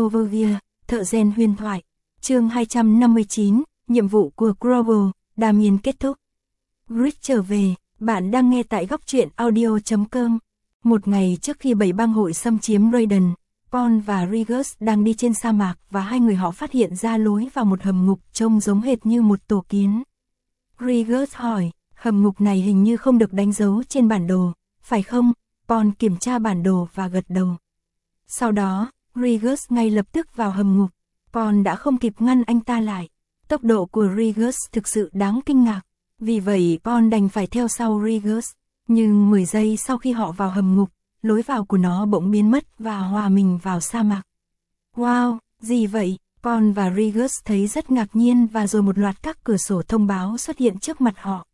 Overview, thợ rèn huyền thoại. Chương 259, nhiệm vụ của Grover, Damien kết thúc. Grit trở về, bạn đang nghe tại góc truyện audio.com. Một ngày trước khi bảy bang hội xâm chiếm Raiden, Paul và Rigus đang đi trên sa mạc và hai người họ phát hiện ra lối vào một hầm ngục trông giống hệt như một tổ kiến. Rigus hỏi, hầm ngục này hình như không được đánh dấu trên bản đồ, phải không? Paul kiểm tra bản đồ và gật đầu. Sau đó, Rigus ngay lập tức vào hầm ngục. Paul đã không kịp ngăn anh ta lại. Tốc độ của Rigus thực sự đáng kinh ngạc. Vì vậy Paul đành phải theo sau Rigus. Nhưng 10 giây sau khi họ vào hầm ngục, lối vào của nó bỗng biến mất và hòa mình vào sa mạc. Wow, gì vậy? Paul và Rigus thấy rất ngạc nhiên và rồi một loạt các cửa sổ thông báo xuất hiện trước mặt họ.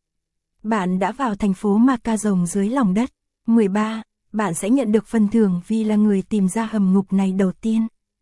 Bạn đã vào thành phố Ma Ca Rồng dưới lòng đất. 13. Bạn sẽ nhận được phần thưởng vì là người tìm ra hầm ngục này đầu tiên.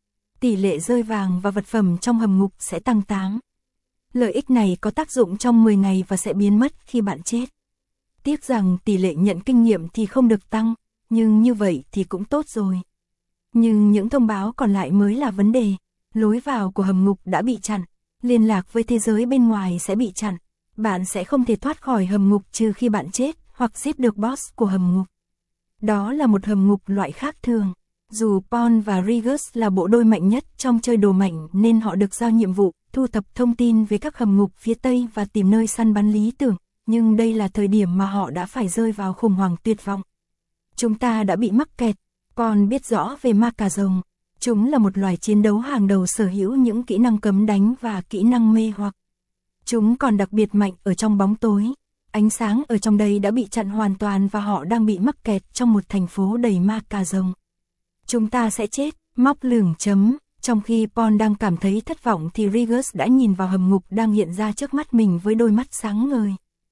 Tỷ lệ rơi vàng và vật phẩm trong hầm ngục sẽ tăng 8. Lợi ích này có tác dụng trong 10 ngày và sẽ biến mất khi bạn chết. Tiếc rằng tỷ lệ nhận kinh nghiệm thì không được tăng, nhưng như vậy thì cũng tốt rồi. Nhưng những thông báo còn lại mới là vấn đề. Lối vào của hầm ngục đã bị chặn, liên lạc với thế giới bên ngoài sẽ bị chặn. Bạn sẽ không thể thoát khỏi hầm ngục trừ khi bạn chết hoặc giết được boss của hầm ngục. Đó là một hầm ngục loại khác thường. Dù Paul và Rigus là bộ đôi mạnh nhất trong chơi đồ mạnh nên họ được giao nhiệm vụ thu thập thông tin về các hầm ngục phía Tây và tìm nơi săn bắn lý tưởng, nhưng đây là thời điểm mà họ đã phải rơi vào khủng hoảng tuyệt vọng. Chúng ta đã bị mắc kẹt. Paul biết rõ về ma cà rồng. Chúng là một loài chiến đấu hàng đầu sở hữu những kỹ năng cấm đánh và kỹ năng mê hoặc. Chúng còn đặc biệt mạnh ở trong bóng tối. Ánh sáng ở trong đây đã bị chặn hoàn toàn và họ đang bị mắc kẹt trong một thành phố đầy ma cà rồng. Chúng ta sẽ chết, móc lửng chấm. Trong khi Paul đang cảm thấy thất vọng thì Rigus đã nhìn vào hầm ngục đang hiện ra trước mắt mình với đôi mắt sáng ngời.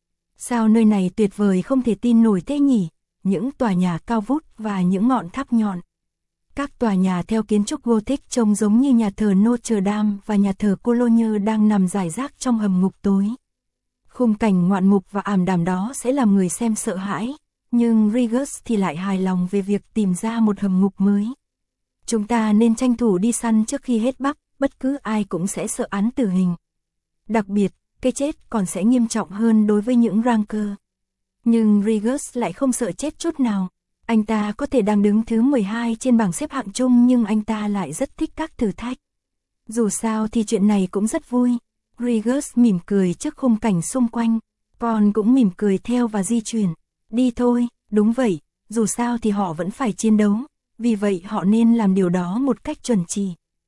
Sao nơi này tuyệt vời không thể tin nổi thế nhỉ? Những tòa nhà cao vút và những ngọn tháp nhọn. Các tòa nhà theo kiến trúc Gothic trông giống như nhà thờ Notre Dame và nhà thờ Cologne đang nằm rải rác trong hầm ngục tối. Khung cảnh ngoạn mục và ảm đạm đó sẽ làm người xem sợ hãi, nhưng Rigus thì lại hài lòng về việc tìm ra một hầm ngục mới. Chúng ta nên tranh thủ đi săn trước khi hết bắp, bất cứ ai cũng sẽ sợ án tử hình. Đặc biệt, cái chết còn sẽ nghiêm trọng hơn đối với những ranker. Nhưng Rigus lại không sợ chết chút nào. Anh ta có thể đang đứng thứ 12 trên bảng xếp hạng chung nhưng anh ta lại rất thích các thử thách. Dù sao thì chuyện này cũng rất vui. Rigus mỉm cười trước khung cảnh xung quanh. Paul cũng mỉm cười theo và di chuyển. Đi thôi, đúng vậy, dù sao thì họ vẫn phải chiến đấu. Vì vậy họ nên làm điều đó một cách chuẩn chỉ.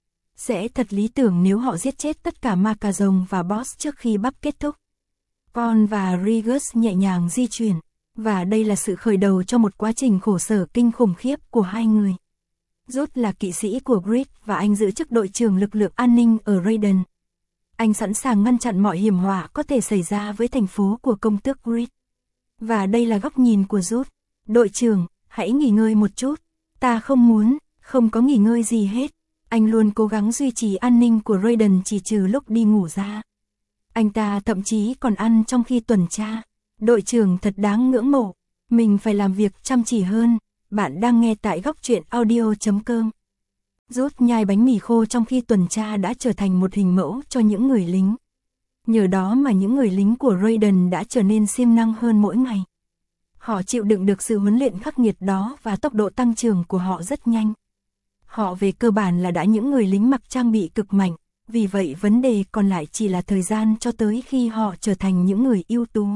Sẽ thật lý tưởng nếu họ giết chết tất cả ma cà rồng và boss trước khi bắp kết thúc. Paul và Rigus nhẹ nhàng di chuyển. Và đây là sự khởi đầu cho một quá trình khổ sở kinh khủng khiếp của hai người. Rút là kỵ sĩ của Grit và anh giữ chức đội trưởng lực lượng an ninh ở Raiden. Anh sẵn sàng ngăn chặn mọi hiểm họa có thể xảy ra với thành phố của công tước Grit. Và đây là góc nhìn của Rút. Đội trưởng, hãy nghỉ ngơi một chút. Ta không muốn, không có nghỉ ngơi gì hết. Anh luôn cố gắng duy trì an ninh của Raiden chỉ trừ lúc đi ngủ ra. Anh ta thậm chí còn ăn trong khi tuần tra. Đội trưởng thật đáng ngưỡng mộ. Mình phải làm việc chăm chỉ hơn. Bạn đang nghe tại góc truyện audio.com. Rút nhai bánh mì khô trong khi tuần tra đã trở thành một hình mẫu cho những người lính. Nhờ đó mà những người lính của Raiden đã trở nên siêng năng hơn mỗi ngày. Họ chịu đựng được sự huấn luyện khắc nghiệt đó và tốc độ tăng trưởng của họ rất nhanh. Họ về cơ bản là đã những người lính mặc trang bị cực mạnh, vì vậy vấn đề còn lại chỉ là thời gian cho tới khi họ trở thành những người ưu tú.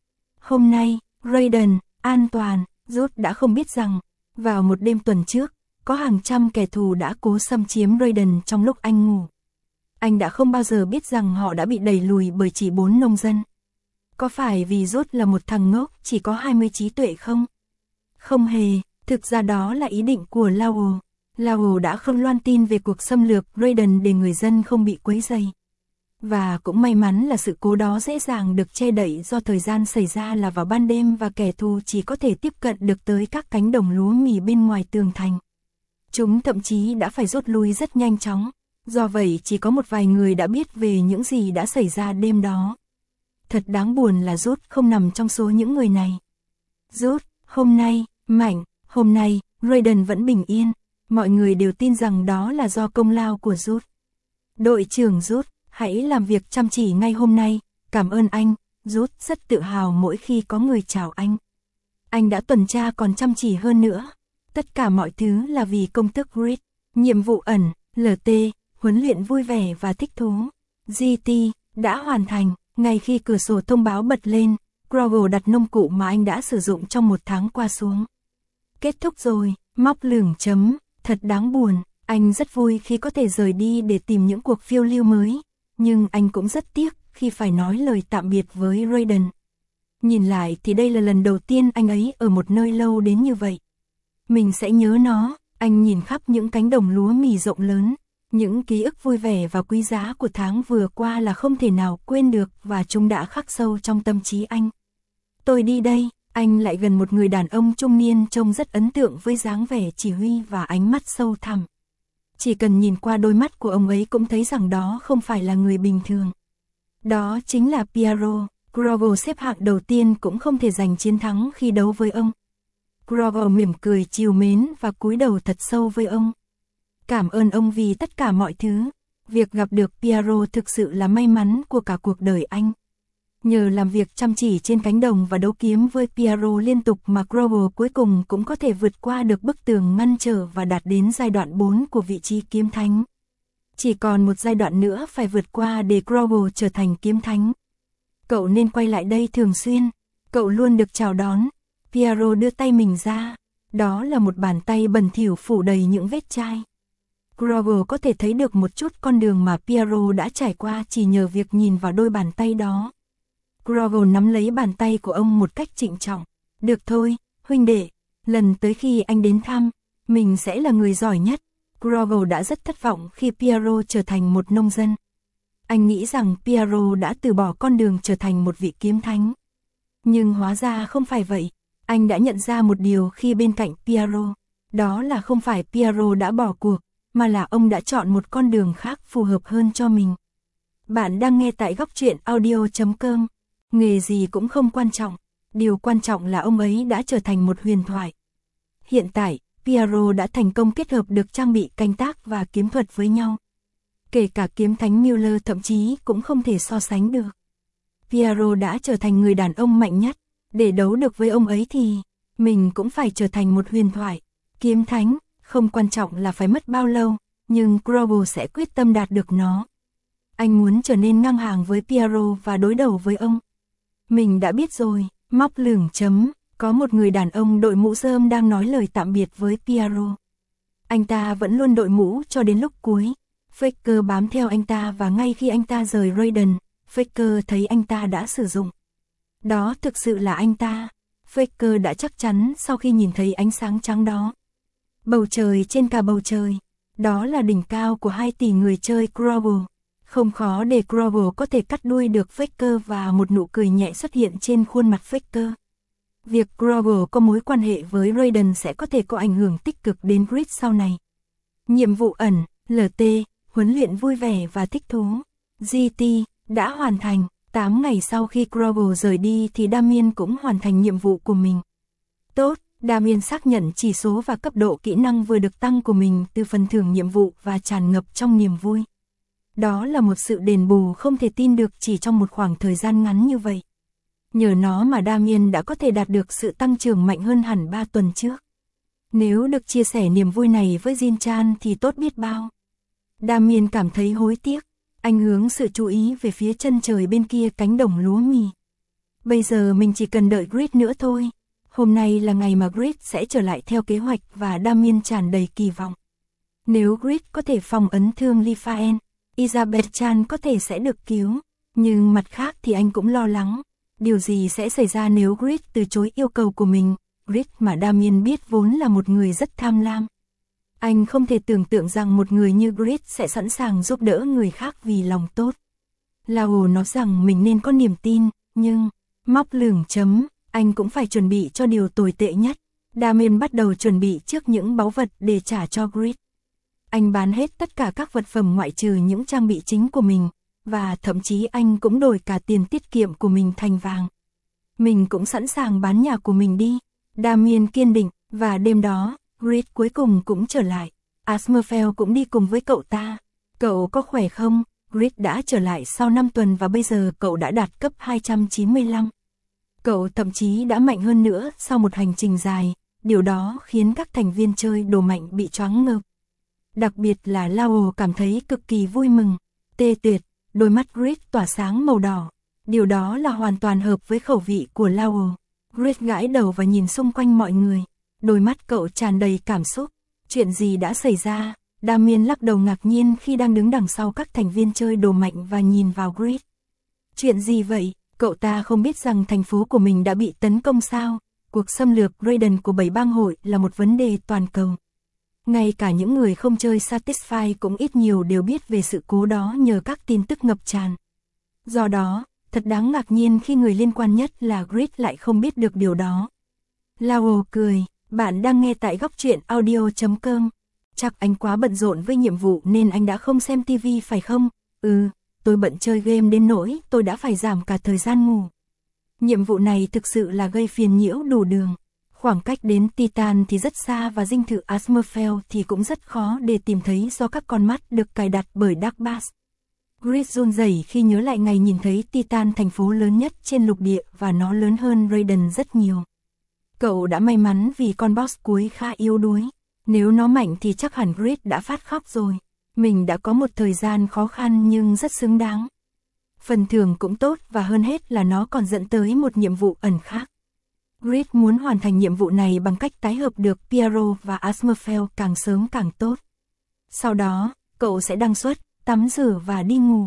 Hôm nay, Raiden, an toàn, Rút đã không biết rằng, vào một đêm tuần trước, có hàng trăm kẻ thù đã cố xâm chiếm Raiden trong lúc anh ngủ. Anh đã không bao giờ biết rằng họ đã bị đẩy lùi bởi chỉ 4 nông dân. Có phải vì Rút là một thằng ngốc chỉ có 20 trí tuệ không? Không hề, thực ra đó là ý định của Laurel. Laurel đã không loan tin về cuộc xâm lược Raiden để người dân không bị quấy rầy. Và cũng may mắn là sự cố đó dễ dàng được che đậy do thời gian xảy ra là vào ban đêm và kẻ thù chỉ có thể tiếp cận được tới các cánh đồng lúa mì bên ngoài tường thành. Chúng thậm chí đã phải rút lui rất nhanh chóng, do vậy chỉ có một vài người đã biết về những gì đã xảy ra đêm đó. Thật đáng buồn là Rút không nằm trong số những người này. Rút, hôm nay, Mạnh, hôm nay, Raiden vẫn bình yên. Mọi người đều tin rằng đó là do công lao của Jude. Đội trưởng Jude, hãy làm việc chăm chỉ ngay hôm nay, cảm ơn anh. Jude rất tự hào mỗi khi có người chào anh. Anh đã tuần tra còn chăm chỉ hơn nữa. Tất cả mọi thứ là vì công thức Grit. Nhiệm vụ ẩn, LT, huấn luyện vui vẻ và thích thú. GT, đã hoàn thành. Ngay khi cửa sổ thông báo bật lên, Grover đặt nông cụ mà anh đã sử dụng trong 1 tháng qua xuống. Kết thúc rồi, móc lửng chấm, thật đáng buồn. Anh rất vui khi có thể rời đi để tìm những cuộc phiêu lưu mới. Nhưng anh cũng rất tiếc khi phải nói lời tạm biệt với Raiden. Nhìn lại thì đây là lần đầu tiên anh ấy ở một nơi lâu đến như vậy. Mình sẽ nhớ nó. Anh nhìn khắp những cánh đồng lúa mì rộng lớn. Những ký ức vui vẻ và quý giá của tháng vừa qua là không thể nào quên được và chúng đã khắc sâu trong tâm trí anh. Tôi đi đây, anh lại gần một người đàn ông trung niên trông rất ấn tượng với dáng vẻ chỉ huy và ánh mắt sâu thẳm. Chỉ cần nhìn qua đôi mắt của ông ấy cũng thấy rằng đó không phải là người bình thường. Đó chính là Piero. Grover xếp hạng đầu tiên cũng không thể giành chiến thắng khi đấu với ông. Grover mỉm cười trìu mến và cúi đầu thật sâu với ông. Cảm ơn ông vì tất cả mọi thứ. Việc gặp được Piero thực sự là may mắn của cả cuộc đời anh. Nhờ làm việc chăm chỉ trên cánh đồng và đấu kiếm với Piero liên tục mà Grover cuối cùng cũng có thể vượt qua được bức tường ngăn trở và đạt đến giai đoạn 4 của vị trí kiếm thánh. Chỉ còn một giai đoạn nữa phải vượt qua để Grover trở thành kiếm thánh. Cậu nên quay lại đây thường xuyên. Cậu luôn được chào đón. Piero đưa tay mình ra. Đó là một bàn tay bẩn thỉu phủ đầy những vết chai. Grover có thể thấy được một chút con đường mà Piero đã trải qua chỉ nhờ việc nhìn vào đôi bàn tay đó. Grover nắm lấy bàn tay của ông một cách trịnh trọng. Được thôi, huynh đệ, lần tới khi anh đến thăm, mình sẽ là người giỏi nhất. Grover đã rất thất vọng khi Piero trở thành một nông dân. Anh nghĩ rằng Piero đã từ bỏ con đường trở thành một vị kiếm thánh. Nhưng hóa ra không phải vậy. Anh đã nhận ra một điều khi bên cạnh Piero. Đó là không phải Piero đã bỏ cuộc, mà là ông đã chọn một con đường khác phù hợp hơn cho mình. Bạn đang nghe tại Góc Truyện Audio.com. Nghề gì cũng không quan trọng. Điều quan trọng là ông ấy đã trở thành một huyền thoại. Hiện tại, Piero đã thành công kết hợp được trang bị canh tác và kiếm thuật với nhau. Kể cả kiếm thánh Miller thậm chí cũng không thể so sánh được. Piero đã trở thành người đàn ông mạnh nhất. Để đấu được với ông ấy thì mình cũng phải trở thành một huyền thoại. Kiếm thánh, không quan trọng là phải mất bao lâu, nhưng Grover sẽ quyết tâm đạt được nó. Anh muốn trở nên ngang hàng với Piero và đối đầu với ông. Mình đã biết rồi, móc lửng chấm, có một người đàn ông đội mũ rơm đang nói lời tạm biệt với Piero. Anh ta vẫn luôn đội mũ cho đến lúc cuối. Faker bám theo anh ta và ngay khi anh ta rời Raiden, Faker thấy anh ta đã sử dụng. Đó thực sự là anh ta. Faker đã chắc chắn sau khi nhìn thấy ánh sáng trắng đó. Bầu trời trên cả bầu trời. Đó là đỉnh cao của 2 tỷ người chơi Grover. Không khó để Grover có thể cắt đuôi được Faker và một nụ cười nhẹ xuất hiện trên khuôn mặt Faker. Việc Grover có mối quan hệ với Raiden sẽ có thể có ảnh hưởng tích cực đến Grit sau này. Nhiệm vụ ẩn, LT, huấn luyện vui vẻ và thích thú. GT, đã hoàn thành. 8 ngày sau khi Grover rời đi thì Damien cũng hoàn thành nhiệm vụ của mình. Tốt, Damien xác nhận chỉ số và cấp độ kỹ năng vừa được tăng của mình từ phần thưởng nhiệm vụ và tràn ngập trong niềm vui. Đó là một sự đền bù không thể tin được chỉ trong một khoảng thời gian ngắn như vậy. Nhờ nó mà Damien đã có thể đạt được sự tăng trưởng mạnh hơn hẳn 3 tuần trước. Nếu được chia sẻ niềm vui này với Jin-chan thì tốt biết bao. Damien cảm thấy hối tiếc. Anh hướng sự chú ý về phía chân trời bên kia cánh đồng lúa mì. Bây giờ mình chỉ cần đợi Grit nữa thôi. Hôm nay là ngày mà Grit sẽ trở lại theo kế hoạch và Damien tràn đầy kỳ vọng. Nếu Grit có thể phòng ấn thương Lifaen, Isabelle-chan có thể sẽ được cứu. Nhưng mặt khác thì anh cũng lo lắng. Điều gì sẽ xảy ra nếu Grit từ chối yêu cầu của mình? Grit mà Damien biết vốn là một người rất tham lam. Anh không thể tưởng tượng rằng một người như Grit sẽ sẵn sàng giúp đỡ người khác vì lòng tốt. Lao nói rằng mình nên có niềm tin, nhưng, móc lửng chấm, anh cũng phải chuẩn bị cho điều tồi tệ nhất. Damien bắt đầu chuẩn bị trước những báu vật để trả cho Grit. Anh bán hết tất cả các vật phẩm ngoại trừ những trang bị chính của mình, và thậm chí anh cũng đổi cả tiền tiết kiệm của mình thành vàng. Mình cũng sẵn sàng bán nhà của mình đi. Damien kiên định, và đêm đó, Grit cuối cùng cũng trở lại. Asmerfeld cũng đi cùng với cậu ta. Cậu có khỏe không? Grit đã trở lại sau 5 tuần và bây giờ cậu đã đạt cấp 295. Cậu thậm chí đã mạnh hơn nữa sau một hành trình dài, điều đó khiến các thành viên chơi đồ mạnh bị choáng ngợp. Đặc biệt là Lowell cảm thấy cực kỳ vui mừng, tê tuyệt, đôi mắt Grit tỏa sáng màu đỏ. Điều đó là hoàn toàn hợp với khẩu vị của Lowell. Grit gãi đầu và nhìn xung quanh mọi người. Đôi mắt cậu tràn đầy cảm xúc. Chuyện gì đã xảy ra? Damien lắc đầu ngạc nhiên khi đang đứng đằng sau các thành viên chơi đồ mạnh và nhìn vào Grit. Chuyện gì vậy? Cậu ta không biết rằng thành phố của mình đã bị tấn công sao? Cuộc xâm lược Raiden của 7 bang hội là một vấn đề toàn cầu. Ngay cả những người không chơi Satisfy cũng ít nhiều đều biết về sự cố đó nhờ các tin tức ngập tràn. Do đó, thật đáng ngạc nhiên khi người liên quan nhất là Grit lại không biết được điều đó. Lowell cười, bạn đang nghe tại góc truyện audio.com. Chắc anh quá bận rộn với nhiệm vụ nên anh đã không xem TV phải không? Tôi bận chơi game đến nỗi tôi đã phải giảm cả thời gian ngủ. Nhiệm vụ này thực sự là gây phiền nhiễu đủ đường. Khoảng cách đến Titan thì rất xa và dinh thự Asmerfeld thì cũng rất khó để tìm thấy do các con mắt được cài đặt bởi Dark Bass. Grit run rẩy khi nhớ lại ngày nhìn thấy Titan, thành phố lớn nhất trên lục địa, và nó lớn hơn Raiden rất nhiều. Cậu đã may mắn vì con boss cuối khá yếu đuối. Nếu nó mạnh thì chắc hẳn Grit đã phát khóc rồi. Mình đã có một thời gian khó khăn nhưng rất xứng đáng. Phần thưởng cũng tốt và hơn hết là nó còn dẫn tới một nhiệm vụ ẩn khác. Grit muốn hoàn thành nhiệm vụ này bằng cách tái hợp được Piero và Asmerfeld càng sớm càng tốt. Sau đó, cậu sẽ đăng xuất, tắm rửa và đi ngủ.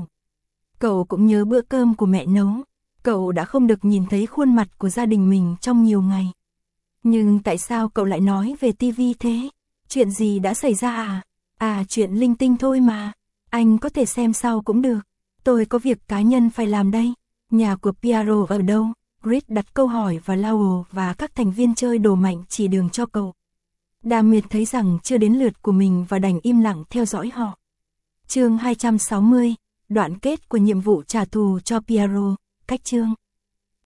Cậu cũng nhớ bữa cơm của mẹ nấu. Cậu đã không được nhìn thấy khuôn mặt của gia đình mình trong nhiều ngày. Nhưng tại sao cậu lại nói về TV thế? Chuyện gì đã xảy ra à? Chuyện linh tinh thôi mà. Anh có thể xem sau cũng được. Tôi có việc cá nhân phải làm đây. Nhà của Piero ở đâu? Grit đặt câu hỏi và Lowell và các thành viên chơi đồ mạnh chỉ đường cho cậu. Damien thấy rằng chưa đến lượt của mình và đành im lặng theo dõi họ. Chương 260, đoạn kết của nhiệm vụ trả thù cho Piero, cách chương.